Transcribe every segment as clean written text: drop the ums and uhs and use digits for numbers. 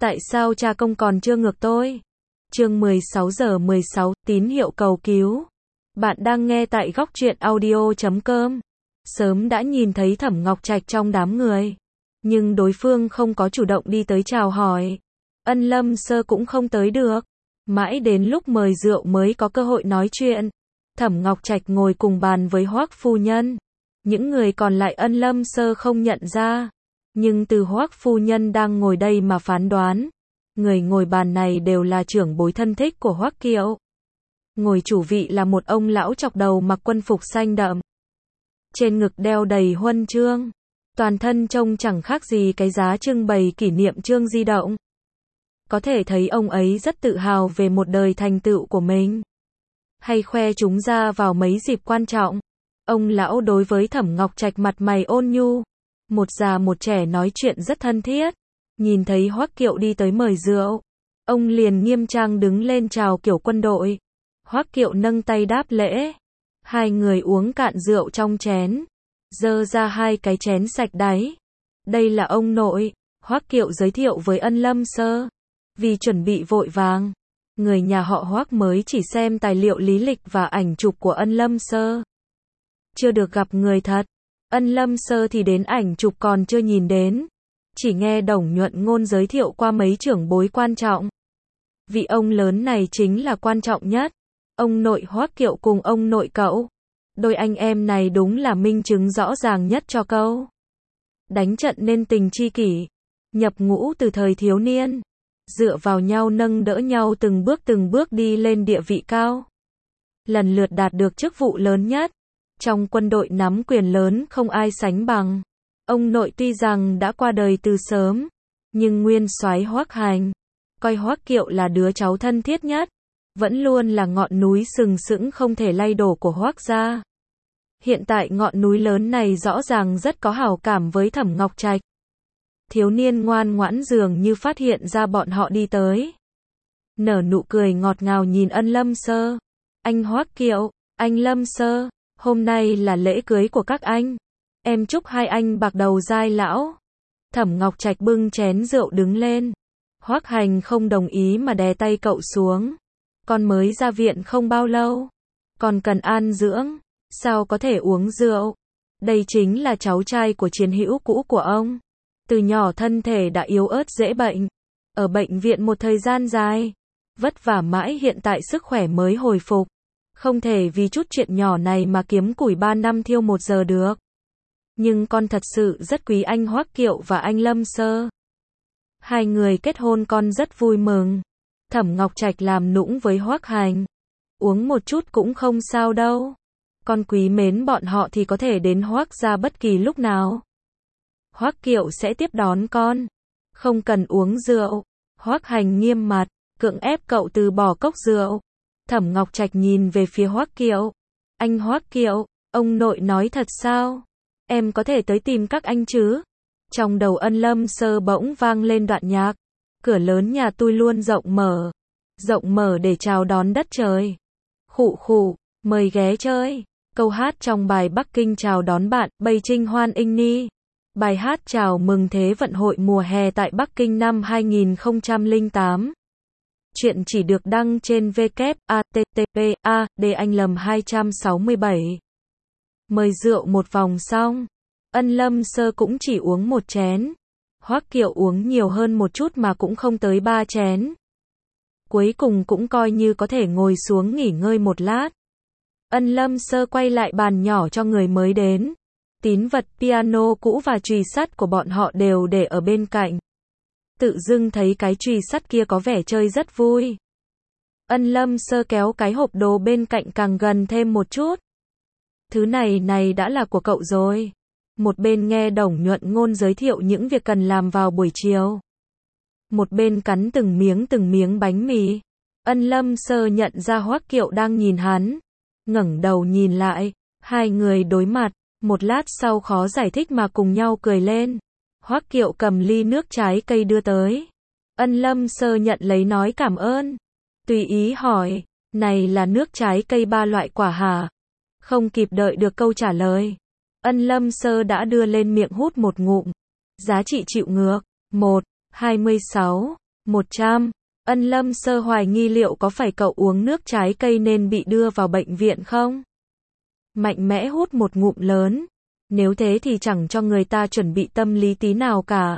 Tại sao cha công còn chưa ngược tôi? Chương 16 giờ 16, tín hiệu cầu cứu. Bạn đang nghe tại góc truyện audio.com. Sớm đã nhìn thấy Thẩm Ngọc Trạch trong đám người, nhưng đối phương không có chủ động đi tới chào hỏi. Ân Lâm Sơ cũng không tới được. Mãi đến lúc mời rượu mới có cơ hội nói chuyện. Thẩm Ngọc Trạch ngồi cùng bàn với Hoắc phu nhân. Những người còn lại Ân Lâm Sơ không nhận ra. Nhưng từ Hoắc phu nhân đang ngồi đây mà phán đoán, người ngồi bàn này đều là trưởng bối thân thích của Hoắc Kiệu. Ngồi chủ vị là một ông lão chọc đầu mặc quân phục xanh đậm, trên ngực đeo đầy huân chương, toàn thân trông chẳng khác gì cái giá trưng bày kỷ niệm chương di động. Có thể thấy ông ấy rất tự hào về một đời thành tựu của mình, hay khoe chúng ra vào mấy dịp quan trọng. Ông lão đối với Thẩm Ngọc Trạch mặt mày ôn nhu, một già một trẻ nói chuyện rất thân thiết. Nhìn thấy Hoắc Kiệu đi tới mời rượu, ông liền nghiêm trang đứng lên chào kiểu quân đội. Hoắc Kiệu nâng tay đáp lễ. Hai người uống cạn rượu trong chén, dơ ra hai cái chén sạch đáy. Đây là ông nội, Hoắc Kiệu giới thiệu với Ân Lâm Sơ. Vì chuẩn bị vội vàng, người nhà họ Hoắc mới chỉ xem tài liệu lý lịch và ảnh chụp của Ân Lâm Sơ, chưa được gặp người thật. Ân Lâm Sơ thì đến ảnh chụp còn chưa nhìn đến, chỉ nghe Đồng Nhuận Ngôn giới thiệu qua mấy trưởng bối quan trọng. Vị ông lớn này chính là quan trọng nhất. Ông nội Hoắc Kiệu cùng ông nội cậu, đôi anh em này đúng là minh chứng rõ ràng nhất cho câu đánh trận nên tình tri kỷ. Nhập ngũ từ thời thiếu niên, dựa vào nhau nâng đỡ nhau từng bước đi lên địa vị cao, lần lượt đạt được chức vụ lớn nhất. Trong quân đội nắm quyền lớn không ai sánh bằng. Ông nội tuy rằng đã qua đời từ sớm, nhưng nguyên soái Hoắc Hành coi Hoắc Kiệu là đứa cháu thân thiết nhất, vẫn luôn là ngọn núi sừng sững không thể lay đổ của Hoắc gia. Hiện tại ngọn núi lớn này rõ ràng rất có hảo cảm với Thẩm Ngọc Trạch. Thiếu niên ngoan ngoãn dường như phát hiện ra bọn họ đi tới, nở nụ cười ngọt ngào nhìn Ân Lâm Sơ. Anh Hoắc Kiệu, anh Lâm Sơ, hôm nay là lễ cưới của các anh. Em chúc hai anh bạc đầu giai lão. Thẩm Ngọc Trạch bưng chén rượu đứng lên. Hoắc Hành không đồng ý mà đè tay cậu xuống. Con mới ra viện không bao lâu, còn cần an dưỡng, sao có thể uống rượu. Đây chính là cháu trai của chiến hữu cũ của ông. Từ nhỏ thân thể đã yếu ớt dễ bệnh. Ở bệnh viện một thời gian dài, vất vả mãi hiện tại sức khỏe mới hồi phục. Không thể vì chút chuyện nhỏ này mà kiếm củi 3 năm thiêu 1 giờ được. Nhưng con thật sự rất quý anh Hoắc Kiệu và anh Lâm Sơ. Hai người kết hôn con rất vui mừng. Thẩm Ngọc Trạch làm nũng với Hoắc Hành. Uống một chút cũng không sao đâu. Con quý mến bọn họ thì có thể đến Hoắc gia bất kỳ lúc nào. Hoắc Kiệu sẽ tiếp đón con. Không cần uống rượu. Hoắc Hành nghiêm mặt, cưỡng ép cậu từ bỏ cốc rượu. Thẩm Ngọc Trạch nhìn về phía Hoắc Kiệu. Anh Hoắc Kiệu, ông nội nói thật sao? Em có thể tới tìm các anh chứ? Trong đầu Ân Lâm Sơ bỗng vang lên đoạn nhạc. Cửa lớn nhà tôi luôn rộng mở để chào đón đất trời. Khụ khụ, mời ghé chơi. Câu hát trong bài Bắc Kinh chào đón bạn, Bầy Trinh Hoan Inh Ni. Bài hát chào mừng Thế vận hội mùa hè tại Bắc Kinh năm 2008. Chuyện chỉ được đăng trên www.attp.a, để anh lầm 267. Mời rượu một vòng xong, Ân Lâm Sơ cũng chỉ uống một chén. Hoắc Kiệu uống nhiều hơn một chút mà cũng không tới 3 chén. Cuối cùng cũng coi như có thể ngồi xuống nghỉ ngơi một lát. Ân Lâm Sơ quay lại bàn nhỏ cho người mới đến. Tín vật piano cũ và chùy sắt của bọn họ đều để ở bên cạnh. Tự dưng thấy cái chùy sắt kia có vẻ chơi rất vui. Ân Lâm Sơ kéo cái hộp đồ bên cạnh càng gần thêm một chút. Thứ này đã là của cậu rồi. Một bên nghe Đồng Nhuận Ngôn giới thiệu những việc cần làm vào buổi chiều, một bên cắn từng miếng bánh mì. Ân Lâm Sơ nhận ra Hoắc Kiệu đang nhìn hắn, ngẩng đầu nhìn lại, hai người đối mặt, một lát sau khó giải thích mà cùng nhau cười lên. Hoắc Kiệu cầm ly nước trái cây đưa tới. Ân Lâm Sơ nhận lấy nói cảm ơn. Tùy ý hỏi, này là nước trái cây 3 loại quả hả? Không kịp đợi được câu trả lời, Ân Lâm Sơ đã đưa lên miệng hút một ngụm. Giá trị chịu ngược, 1,26. 100. Ân Lâm Sơ hoài nghi liệu có phải cậu uống nước trái cây nên bị đưa vào bệnh viện không? Mạnh mẽ hút một ngụm lớn. Nếu thế thì chẳng cho người ta chuẩn bị tâm lý tí nào cả.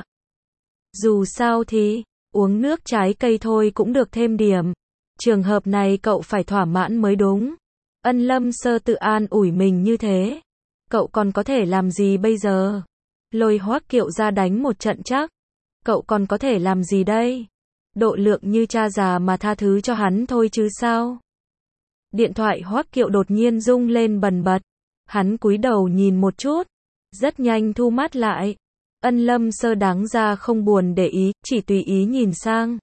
Dù sao thì, uống nước trái cây thôi cũng được thêm điểm. Trường hợp này cậu phải thỏa mãn mới đúng. Ân Lâm Sơ tự an ủi mình như thế. Cậu còn có thể làm gì bây giờ? Lôi Hoắc Kiệu ra đánh một trận chắc. Cậu còn có thể làm gì đây? Độ lượng như cha già mà tha thứ cho hắn thôi chứ sao? Điện thoại Hoắc Kiệu đột nhiên rung lên bần bật. Hắn cúi đầu nhìn một chút. Rất nhanh thu mắt lại. Ân Lâm Sơ đáng ra không buồn để ý, chỉ tùy ý nhìn sang.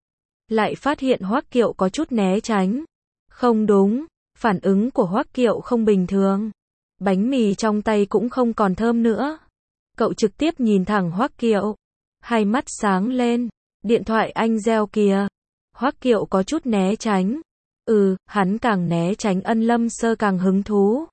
Lại phát hiện Hoắc Kiệu có chút né tránh. Không đúng, phản ứng của Hoắc Kiệu không bình thường. Bánh mì trong tay cũng không còn thơm nữa. Cậu trực tiếp nhìn thẳng Hoắc Kiệu. Hai mắt sáng lên. Điện thoại anh reo kìa. Hoắc Kiệu có chút né tránh. Hắn càng né tránh Ân Lâm Sơ càng hứng thú.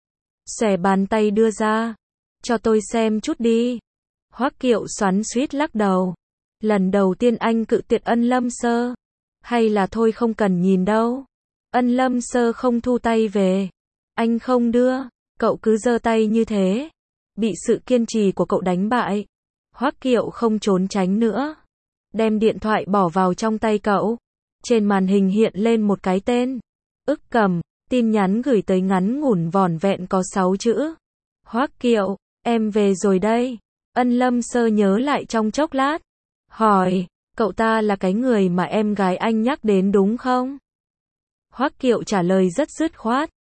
Xòe bàn tay đưa ra. Cho tôi xem chút đi. Hoắc Kiệu xoắn xuýt lắc đầu. Lần đầu tiên anh cự tuyệt Ân Lâm Sơ. Hay là thôi không cần nhìn đâu. Ân Lâm Sơ không thu tay về. Anh không đưa. Cậu cứ giơ tay như thế. Bị sự kiên trì của cậu đánh bại. Hoắc Kiệu không trốn tránh nữa. Đem điện thoại bỏ vào trong tay cậu. Trên màn hình hiện lên một cái tên. Ức Cầm. Tin nhắn gửi tới ngắn ngủn vỏn vẹn có 6 chữ. Hoắc Kiệu, em về rồi đây. Ân Lâm Sơ nhớ lại trong chốc lát. Hỏi, cậu ta là cái người mà em gái anh nhắc đến đúng không? Hoắc Kiệu trả lời rất dứt khoát.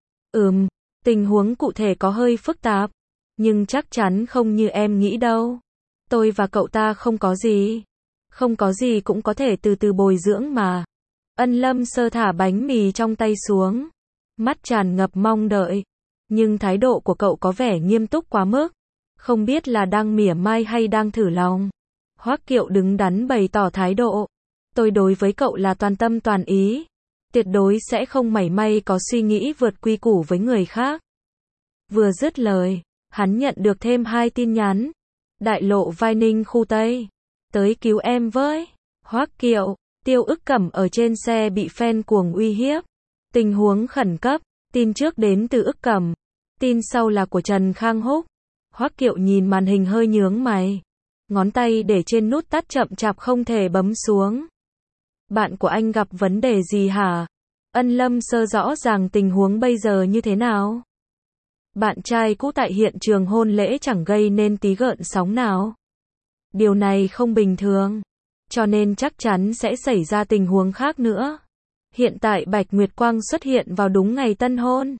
Tình huống cụ thể có hơi phức tạp. Nhưng chắc chắn không như em nghĩ đâu. Tôi và cậu ta không có gì. Không có gì cũng có thể từ từ bồi dưỡng mà. Ân Lâm Sơ thả bánh mì trong tay xuống. Mắt tràn ngập mong đợi. Nhưng thái độ của cậu có vẻ nghiêm túc quá mức. Không biết là đang mỉa mai hay đang thử lòng. Hoắc Kiệu đứng đắn bày tỏ thái độ. Tôi đối với cậu là toàn tâm toàn ý. Tuyệt đối sẽ không mảy may có suy nghĩ vượt quy củ với người khác. Vừa dứt lời, hắn nhận được thêm 2 tin nhắn. Đại lộ Vai Ninh khu Tây. Tới cứu em với. Hoắc Kiệu, Tiêu Ức Cẩm ở trên xe bị fan cuồng uy hiếp. Tình huống khẩn cấp. Tin trước đến từ Ức Cẩm. Tin sau là của Trần Khang Húc. Hoắc Kiệu nhìn màn hình hơi nhướng mày. Ngón tay để trên nút tắt chậm chạp không thể bấm xuống. Bạn của anh gặp vấn đề gì hả? Ân Lâm Sơ rõ ràng tình huống bây giờ như thế nào. Bạn trai cũ tại hiện trường hôn lễ chẳng gây nên tí gợn sóng nào. Điều này không bình thường. Cho nên chắc chắn sẽ xảy ra tình huống khác nữa. Hiện tại Bạch Nguyệt Quang xuất hiện vào đúng ngày tân hôn.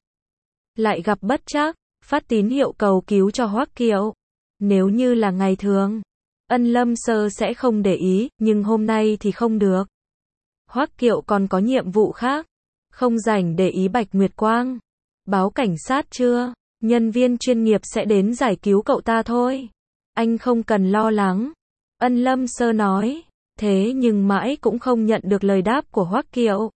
Lại gặp bất trắc, phát tín hiệu cầu cứu cho Hoắc Kiệu. Nếu như là ngày thường, Ân Lâm Sơ sẽ không để ý, nhưng hôm nay thì không được. Hoắc Kiệu còn có nhiệm vụ khác. Không rảnh để ý Bạch Nguyệt Quang. Báo cảnh sát chưa? Nhân viên chuyên nghiệp sẽ đến giải cứu cậu ta thôi. Anh không cần lo lắng. Ân Lâm Sơ nói. Thế nhưng mãi cũng không nhận được lời đáp của Hoắc Kiệu.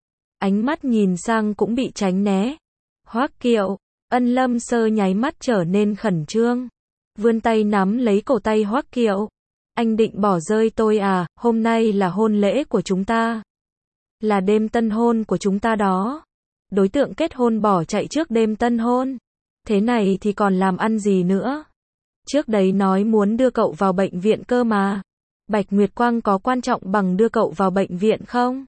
Ánh mắt nhìn sang cũng bị tránh né. Hoắc Kiệu. Ân Lâm Sơ nháy mắt trở nên khẩn trương. Vươn tay nắm lấy cổ tay Hoắc Kiệu. Anh định bỏ rơi tôi à? Hôm nay là hôn lễ của chúng ta. Là đêm tân hôn của chúng ta đó. Đối tượng kết hôn bỏ chạy trước đêm tân hôn. Thế này thì còn làm ăn gì nữa? Trước đấy nói muốn đưa cậu vào bệnh viện cơ mà. Bạch Nguyệt Quang có quan trọng bằng đưa cậu vào bệnh viện không?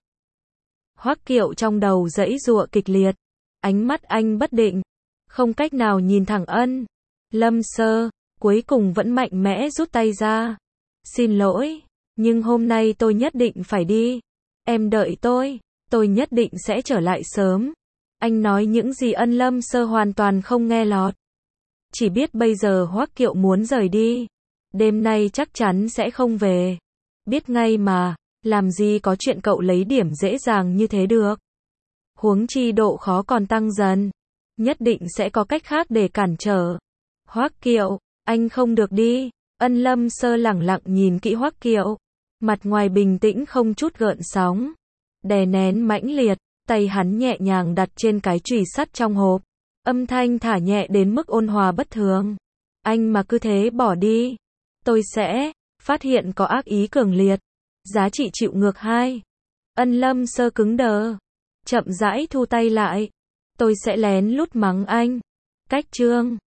Hoắc Kiệu trong đầu giãy giụa kịch liệt. Ánh mắt anh bất định. Không cách nào nhìn thẳng Ân Lâm Sơ. Cuối cùng vẫn mạnh mẽ rút tay ra. Xin lỗi. Nhưng hôm nay tôi nhất định phải đi. Em đợi tôi nhất định sẽ trở lại sớm. Anh nói những gì Ân Lâm Sơ hoàn toàn không nghe lọt. Chỉ biết bây giờ Hoắc Kiệu muốn rời đi. Đêm nay chắc chắn sẽ không về. Biết ngay mà, làm gì có chuyện cậu lấy điểm dễ dàng như thế được. Huống chi độ khó còn tăng dần. Nhất định sẽ có cách khác để cản trở. Hoắc Kiệu, anh không được đi. Ân Lâm Sơ lẳng lặng nhìn kỹ Hoắc Kiệu. Mặt ngoài bình tĩnh không chút gợn sóng. Đè nén mãnh liệt, tay hắn nhẹ nhàng đặt trên cái chùy sắt trong hộp. Âm thanh thả nhẹ đến mức ôn hòa bất thường. Anh mà cứ thế bỏ đi, tôi sẽ phát hiện có ác ý cường liệt. Giá trị chịu ngược 2. Ân Lâm Sơ cứng đờ. Chậm rãi thu tay lại. Tôi sẽ lén lút mắng anh. Cách chương